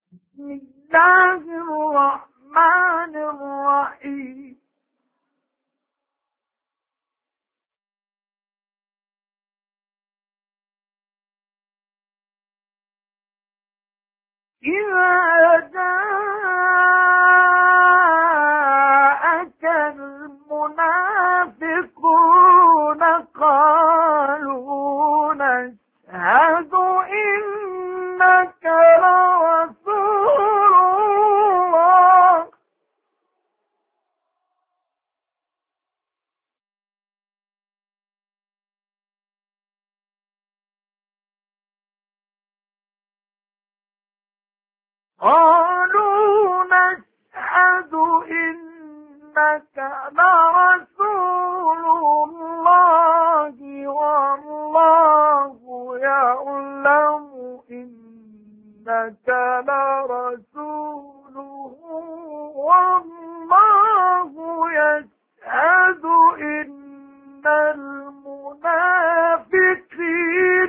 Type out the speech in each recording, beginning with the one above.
بسم الله الرحمن الرحيم. إذا جاءك المنافقون قالوا نشهد إنك لرسول الله قالوا نشهد إنك لرسول الله والله يعلم إنك لرسوله والله يشهد إن المنافقين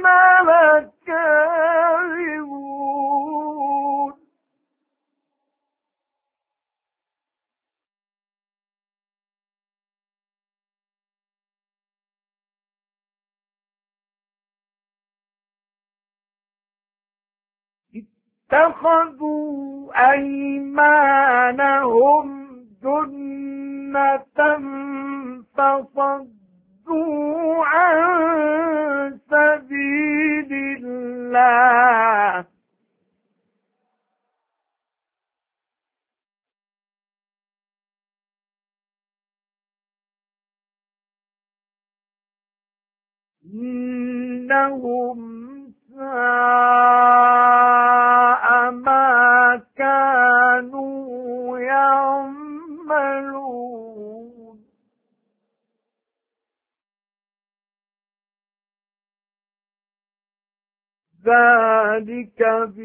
لكاذبون. اتخذوا أيمانهم جنة فصدوا عن سبيل الله إنهم ساء ما كانوا يعملون. ذلك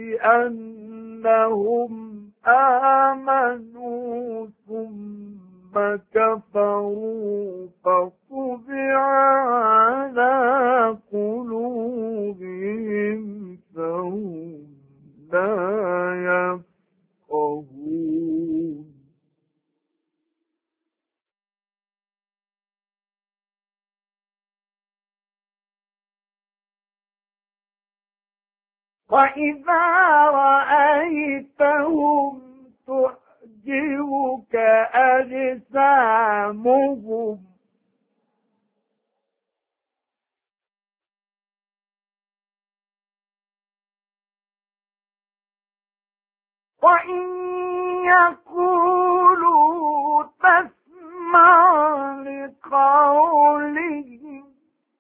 بأنهم آمنوا ثم كفروا فطبع على قلوبهم فهم لا يفقهون. وإذا رأيتهم تعجبك أجسامهم وإن يقولوا تسمع لقولهم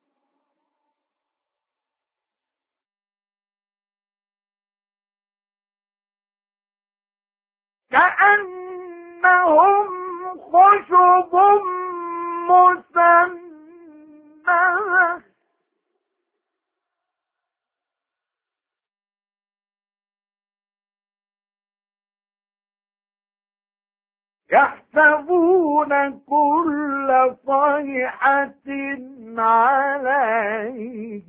كأنهم خشب مسندة يحسبون كل صيحة عليه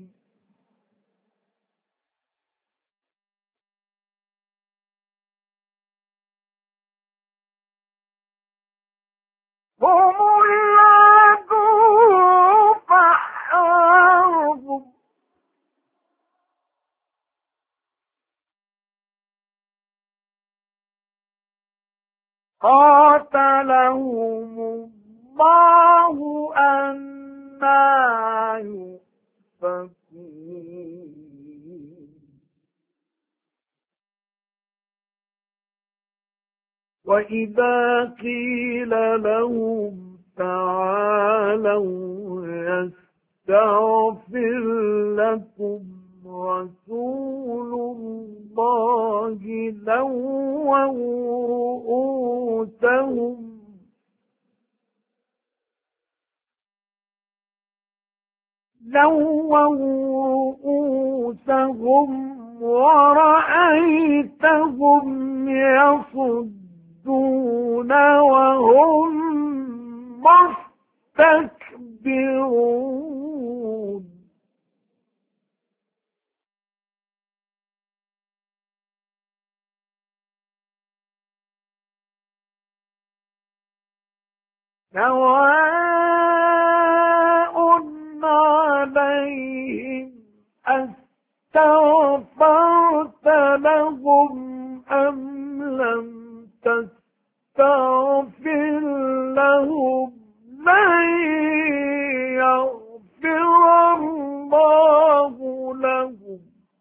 هم العدو فاحذرهم قاتلهم الله أنى يؤفكون. وإذا قيل لهم تعالوا يستغفر لكم رسول الله لووا رؤوسهم ورأيتهم يصدون وهم مستكبرون. سواء عليهم أستغفرت لهم أم لم تستغفر لهم لن يغفر الله لهم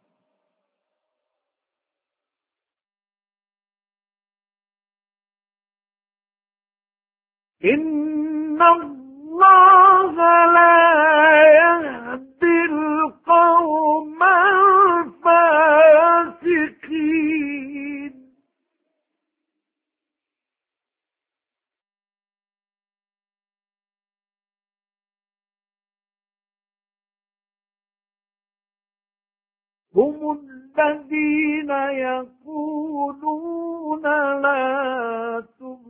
إن الله لا يهدي القوم الفاسقين هم الذين يقولون لا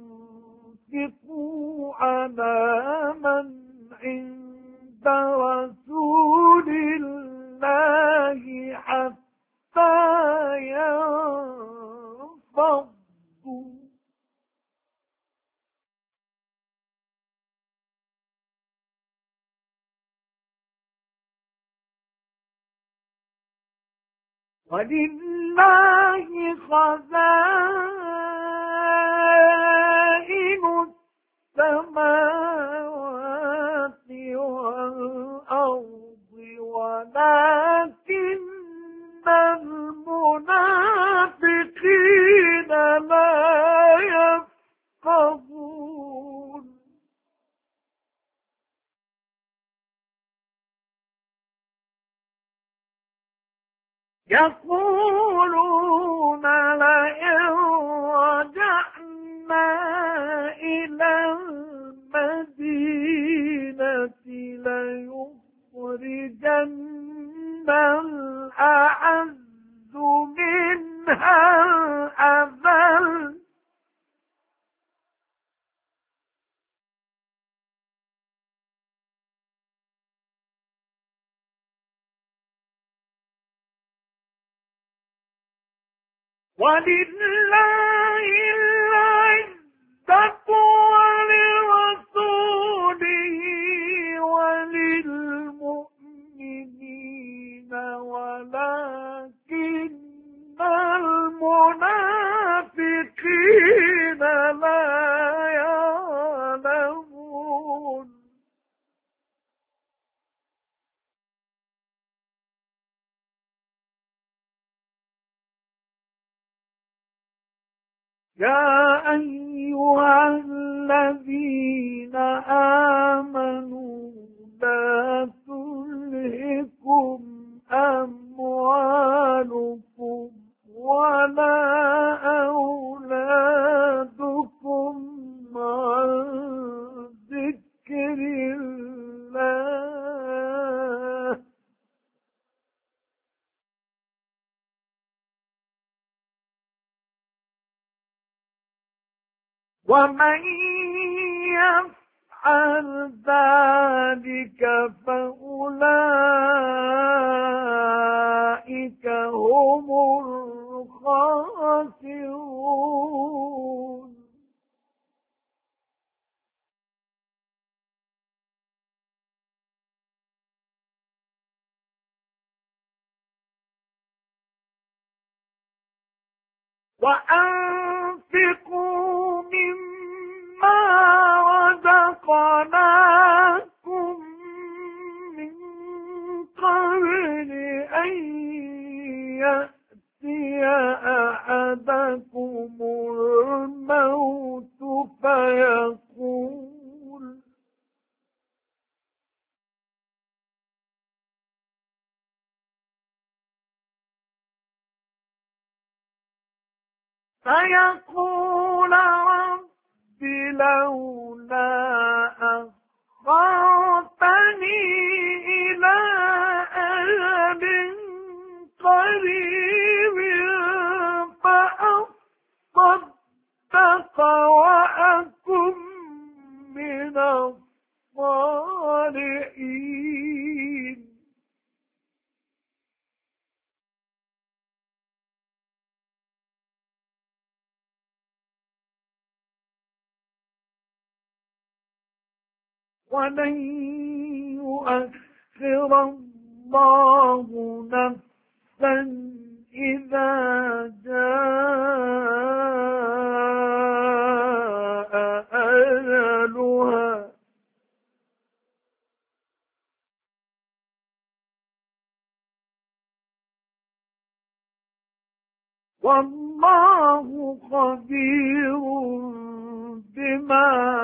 تنفقوا على من عند رسول الله حتى ينفضوا ولله خزائن السماوات والأرض ولكن المنافقين لا يفقهون يقولون لئن رجعنا إلى المدينة ليخرجن الأعز منها الأذل ولله العزة ولرسوله وللمؤمنين ولكن المنافقين لا يعلمون يا أيها الذين آمنوا لا تلهكم أموالكم ولا أولادكم عن ذكر الله ومن يفعل ذلك فأولئك هم الخاسرون وأنفقوا مما رزقناكم من قبل أن يأتي أحدكم الموت فيقول رب لولا أخرتني إلى أجل قريب فأصدق وأكن من الصالحين ولن يؤخر الله نفسا إذا جاء أجلها والله خبير بما